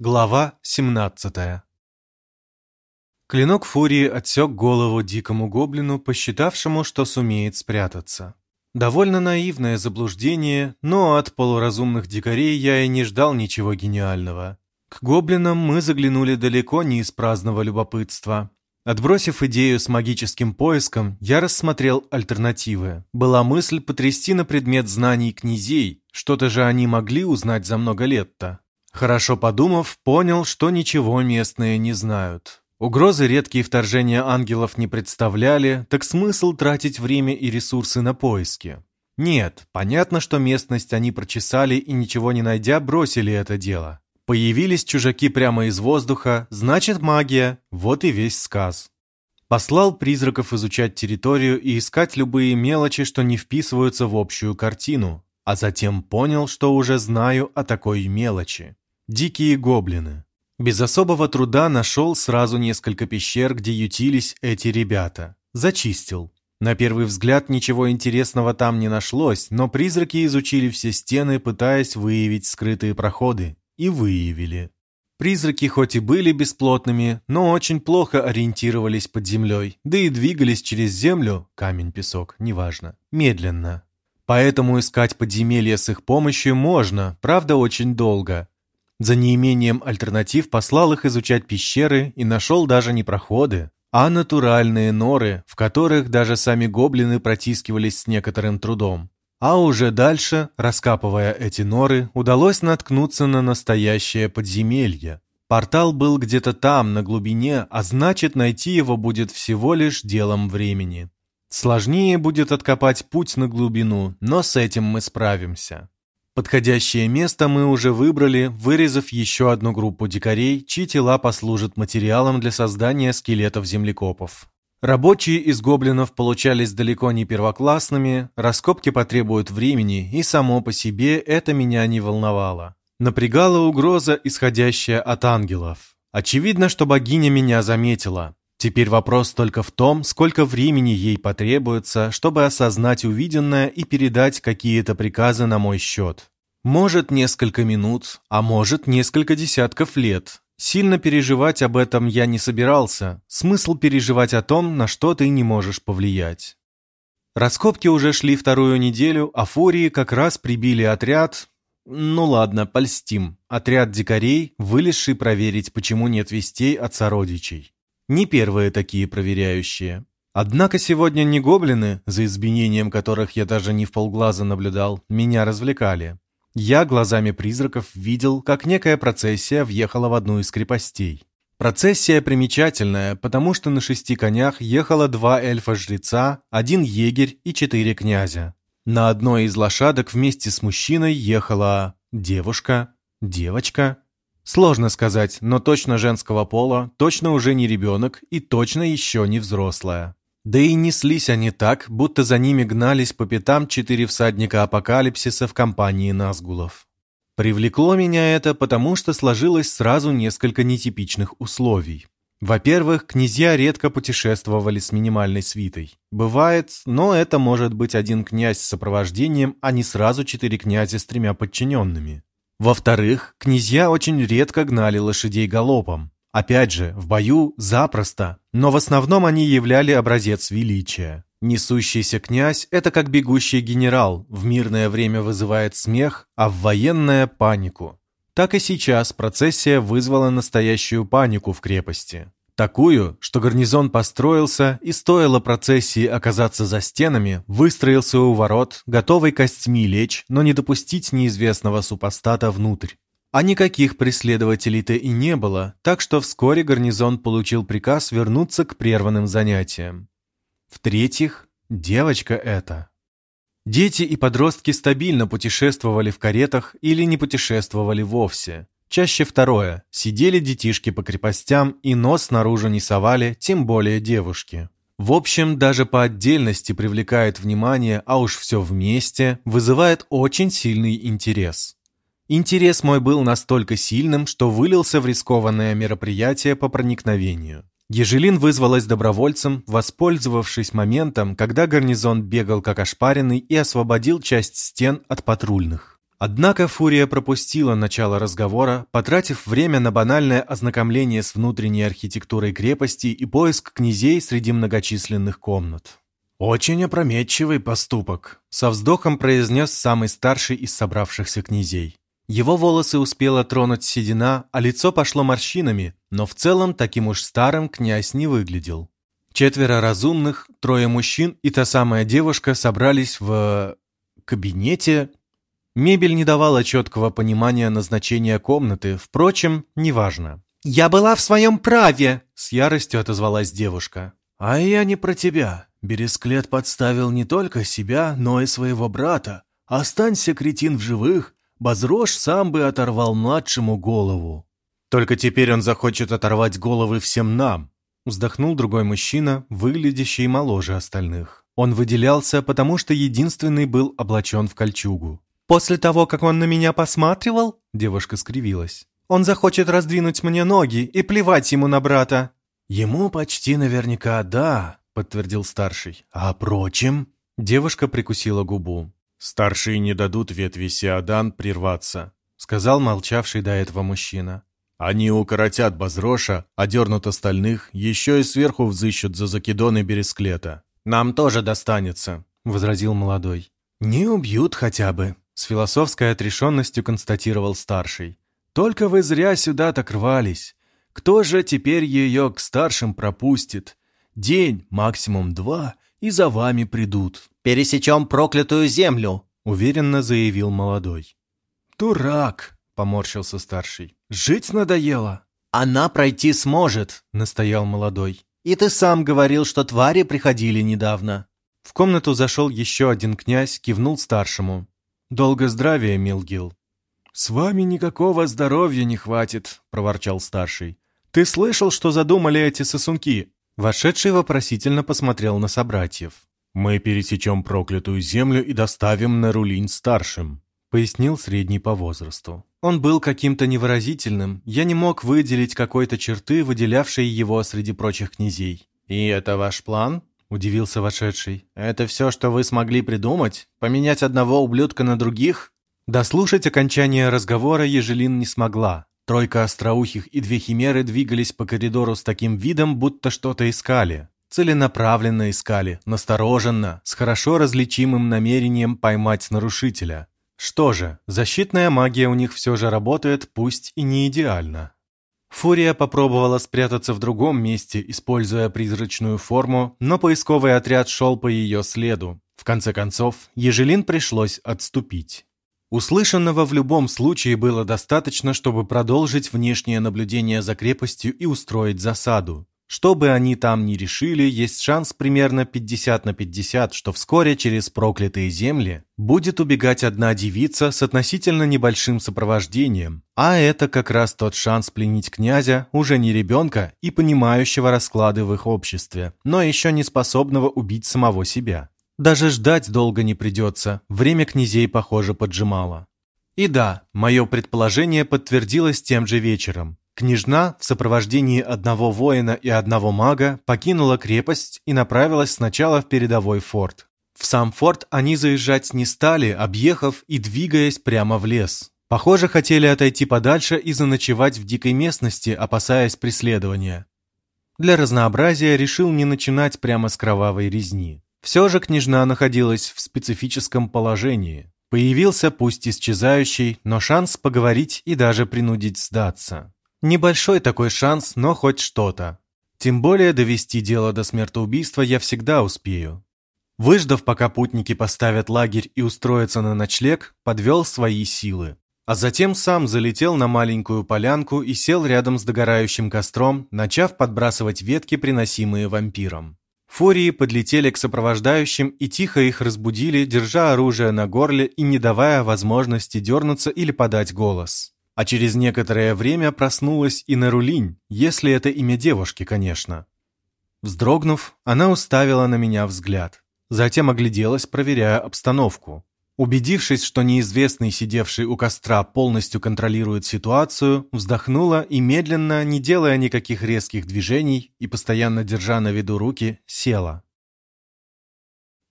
Глава 17. Клинок Фурии отсек голову дикому гоблину, посчитавшему, что сумеет спрятаться. Довольно наивное заблуждение, но от полуразумных дикарей я и не ждал ничего гениального. К гоблинам мы заглянули далеко не из праздного любопытства. Отбросив идею с магическим поиском, я рассмотрел альтернативы. Была мысль потрясти на предмет знаний князей, что-то же они могли узнать за много лет-то. Хорошо подумав, понял, что ничего местные не знают. Угрозы редкие вторжения ангелов не представляли, так смысл тратить время и ресурсы на поиски? Нет, понятно, что местность они прочесали и, ничего не найдя, бросили это дело. Появились чужаки прямо из воздуха, значит магия, вот и весь сказ. Послал призраков изучать территорию и искать любые мелочи, что не вписываются в общую картину, а затем понял, что уже знаю о такой мелочи. Дикие гоблины. Без особого труда нашел сразу несколько пещер, где ютились эти ребята. Зачистил. На первый взгляд ничего интересного там не нашлось, но призраки изучили все стены, пытаясь выявить скрытые проходы. И выявили. Призраки хоть и были бесплотными, но очень плохо ориентировались под землей, да и двигались через землю, камень, песок, неважно, медленно. Поэтому искать подземелья с их помощью можно, правда очень долго. За неимением альтернатив послал их изучать пещеры и нашел даже не проходы, а натуральные норы, в которых даже сами гоблины протискивались с некоторым трудом. А уже дальше, раскапывая эти норы, удалось наткнуться на настоящее подземелье. Портал был где-то там, на глубине, а значит, найти его будет всего лишь делом времени. Сложнее будет откопать путь на глубину, но с этим мы справимся. Подходящее место мы уже выбрали, вырезав еще одну группу дикарей, чьи тела послужат материалом для создания скелетов землекопов. Рабочие из гоблинов получались далеко не первоклассными, раскопки потребуют времени, и само по себе это меня не волновало. Напрягала угроза, исходящая от ангелов. Очевидно, что богиня меня заметила. Теперь вопрос только в том, сколько времени ей потребуется, чтобы осознать увиденное и передать какие-то приказы на мой счет. Может, несколько минут, а может, несколько десятков лет. Сильно переживать об этом я не собирался. Смысл переживать о том, на что ты не можешь повлиять. Раскопки уже шли вторую неделю, а фурии как раз прибили отряд... Ну ладно, польстим. Отряд дикарей, вылезший проверить, почему нет вестей от сородичей. Не первые такие проверяющие. Однако сегодня не гоблины, за избиением которых я даже не вполглаза наблюдал, меня развлекали. Я глазами призраков видел, как некая процессия въехала в одну из крепостей. Процессия примечательная, потому что на 6 конях ехало 2 эльфа-жреца, 1 егерь и 4 князя. На одной из лошадок вместе с мужчиной ехала девушка. Сложно сказать, но точно женского пола, точно уже не ребенок и точно еще не взрослая. Да и неслись они так, будто за ними гнались по пятам 4 всадника апокалипсиса в компании назгулов. Привлекло меня это, потому что сложилось сразу несколько нетипичных условий. Во-первых, князья редко путешествовали с минимальной свитой. Бывает, но это может быть 1 князь с сопровождением, а не сразу 4 князя с 3 подчиненными. Во-вторых, князья очень редко гнали лошадей галопом. Опять же, в бою запросто, но в основном они являли образец величия. Несущийся князь – это как бегущий генерал, в мирное время вызывает смех, а в военное – панику. Так и сейчас процессия вызвала настоящую панику в крепости. Такую, что гарнизон построился, и стоило процессии оказаться за стенами, выстроился у ворот, готовый костьми лечь, но не допустить неизвестного супостата внутрь. А никаких преследователей-то и не было, так что вскоре гарнизон получил приказ вернуться к прерванным занятиям. В-третьих, девочка эта. Дети и подростки стабильно путешествовали в каретах или не путешествовали вовсе. Чаще второе. Сидели детишки по крепостям и нос наружу не совали, тем более девушки. В общем, даже по отдельности привлекает внимание, а уж все вместе вызывает очень сильный интерес. Интерес мой был настолько сильным, что вылился в рискованное мероприятие по проникновению. Ежелин вызвалась добровольцем, воспользовавшись моментом, когда гарнизон бегал как ошпаренный и освободил часть стен от патрульных. Однако Фурия пропустила начало разговора, потратив время на банальное ознакомление с внутренней архитектурой крепости и поиск князей среди многочисленных комнат. «Очень опрометчивый поступок», — со вздохом произнес самый старший из собравшихся князей. Его волосы успела тронуть седина, а лицо пошло морщинами, но в целом таким уж старым князь не выглядел. 4 разумных, 3 мужчин и та самая девушка собрались в... кабинете. Мебель не давала четкого понимания назначения комнаты, впрочем, неважно. «Я была в своем праве!» — с яростью отозвалась девушка. «А я не про тебя. Бересклет подставил не только себя, но и своего брата. Останься, кретин, в живых, Базрош сам бы оторвал младшему голову». «Только теперь он захочет оторвать головы всем нам», — вздохнул другой мужчина, выглядящий моложе остальных. Он выделялся, потому что единственный был облачен в кольчугу. «После того, как он на меня посматривал?» — девушка скривилась. «Он захочет раздвинуть мне ноги и плевать ему на брата». «Ему почти наверняка да», — подтвердил старший. «А прочим?» — девушка прикусила губу. «Старшие не дадут ветви Сеодан прерваться», — сказал молчавший до этого мужчина. «Они укоротят Базроша, одернут остальных, еще и сверху взыщут за закидоны Бересклета». «Нам тоже достанется», — возразил молодой. «Не убьют хотя бы», — с философской отрешенностью констатировал старший. «Только вы зря сюда так рвались. Кто же теперь ее к старшим пропустит? День, максимум 2, и за вами придут». «Пересечем проклятую землю», — уверенно заявил молодой. «Дурак», — поморщился старший. «Жить надоело». «Она пройти сможет», — настоял молодой. «И ты сам говорил, что твари приходили недавно». В комнату зашел еще один князь, кивнул старшему. «Долго здравия, Милгил». «С вами никакого здоровья не хватит», — проворчал старший. «Ты слышал, что задумали эти сосунки?» Вошедший вопросительно посмотрел на собратьев. «Мы пересечем проклятую землю и доставим на Рулинь старшим», — пояснил средний по возрасту. Он был каким-то невыразительным, я не мог выделить какой-то черты, выделявшей его среди прочих князей. «И это ваш план?» — удивился вошедший. «Это все, что вы смогли придумать? Поменять одного ублюдка на других?» Дослушать окончание разговора Ежелин не смогла. 3 остроухих и 2 химеры двигались по коридору с таким видом, будто что-то искали. Целенаправленно искали, настороженно, с хорошо различимым намерением поймать нарушителя. Что же, защитная магия у них все же работает, пусть и не идеально. Фурия попробовала спрятаться в другом месте, используя призрачную форму, но поисковый отряд шел по ее следу. В конце концов, Ежелин пришлось отступить. Услышанного в любом случае было достаточно, чтобы продолжить внешнее наблюдение за крепостью и устроить засаду. Что бы они там ни решили, есть шанс примерно 50 на 50, что вскоре через проклятые земли будет убегать одна девица с относительно небольшим сопровождением. А это как раз тот шанс пленить князя, уже не ребенка и понимающего расклады в их обществе, но еще не способного убить самого себя. Даже ждать долго не придется, время князей, похоже, поджимало. И да, мое предположение подтвердилось тем же вечером. Княжна в сопровождении одного воина и одного мага покинула крепость и направилась сначала в передовой форт. В сам форт они заезжать не стали, объехав и двигаясь прямо в лес. Похоже, хотели отойти подальше и заночевать в дикой местности, опасаясь преследования. Для разнообразия решил не начинать прямо с кровавой резни. Все же княжна находилась в специфическом положении. Появился, пусть исчезающий, но шанс поговорить и даже принудить сдаться. Небольшой такой шанс, но хоть что-то. Тем более довести дело до смертоубийства я всегда успею. Выждав, пока путники поставят лагерь и устроятся на ночлег, подвел свои силы. А затем сам залетел на маленькую полянку и сел рядом с догорающим костром, начав подбрасывать ветки, приносимые вампиром. Фурии подлетели к сопровождающим и тихо их разбудили, держа оружие на горле и не давая возможности дернуться или подать голос. А через некоторое время проснулась и Нарулинь, если это имя девушки, конечно. Вздрогнув, она уставила на меня взгляд. Затем огляделась, проверяя обстановку. Убедившись, что неизвестный, сидевший у костра, полностью контролирует ситуацию, вздохнула и медленно, не делая никаких резких движений и постоянно держа на виду руки, села.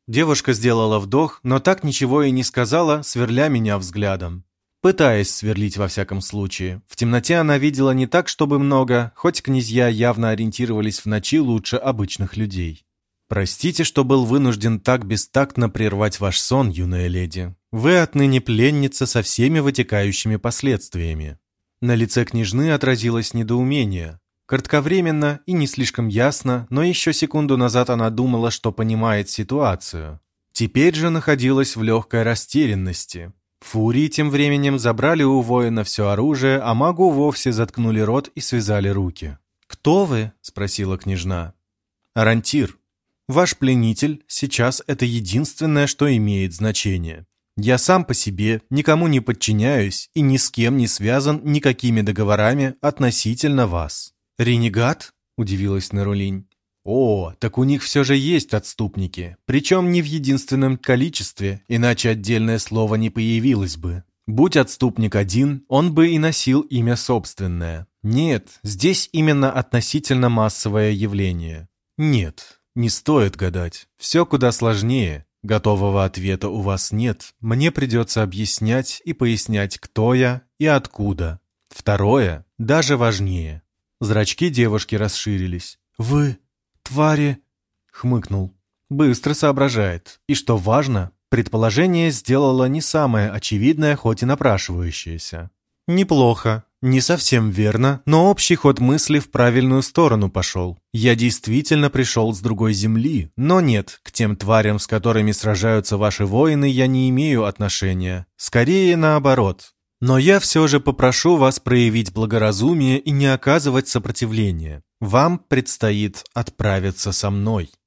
Девушка сделала вдох, но так ничего и не сказала, сверля меня взглядом. Пытаясь сверлить во всяком случае. В темноте она видела не так, чтобы много, хоть князья явно ориентировались в ночи лучше обычных людей. «Простите, что был вынужден так бестактно прервать ваш сон, юная леди. Вы отныне пленница со всеми вытекающими последствиями». На лице княжны отразилось недоумение. Кратковременно и не слишком ясно, но еще секунду назад она думала, что понимает ситуацию. Теперь же находилась в легкой растерянности. Фурии тем временем забрали у воина все оружие, а магу вовсе заткнули рот и связали руки. «Кто вы?» – спросила княжна. «Арантир. Ваш пленитель сейчас это единственное, что имеет значение. Я сам по себе, никому не подчиняюсь и ни с кем не связан никакими договорами относительно вас». «Ренегат?» – удивилась Нарулинь. «О, так у них все же есть отступники, причем не в единственном количестве, иначе отдельное слово не появилось бы. Будь отступник один, он бы и носил имя собственное. Нет, здесь именно относительно массовое явление. Нет, не стоит гадать, все куда сложнее. Готового ответа у вас нет, мне придется объяснять и пояснять, кто я и откуда. Второе даже важнее». Зрачки девушки расширились. «Вы... твари...» — хмыкнул. Быстро соображает. И что важно, предположение сделало не самое очевидное, хоть и напрашивающееся. «Неплохо. Не совсем верно, но общий ход мысли в правильную сторону пошел. Я действительно пришел с другой земли, но нет, к тем тварям, с которыми сражаются ваши воины, я не имею отношения. Скорее наоборот. Но я все же попрошу вас проявить благоразумие и не оказывать сопротивления. Вам предстоит отправиться со мной».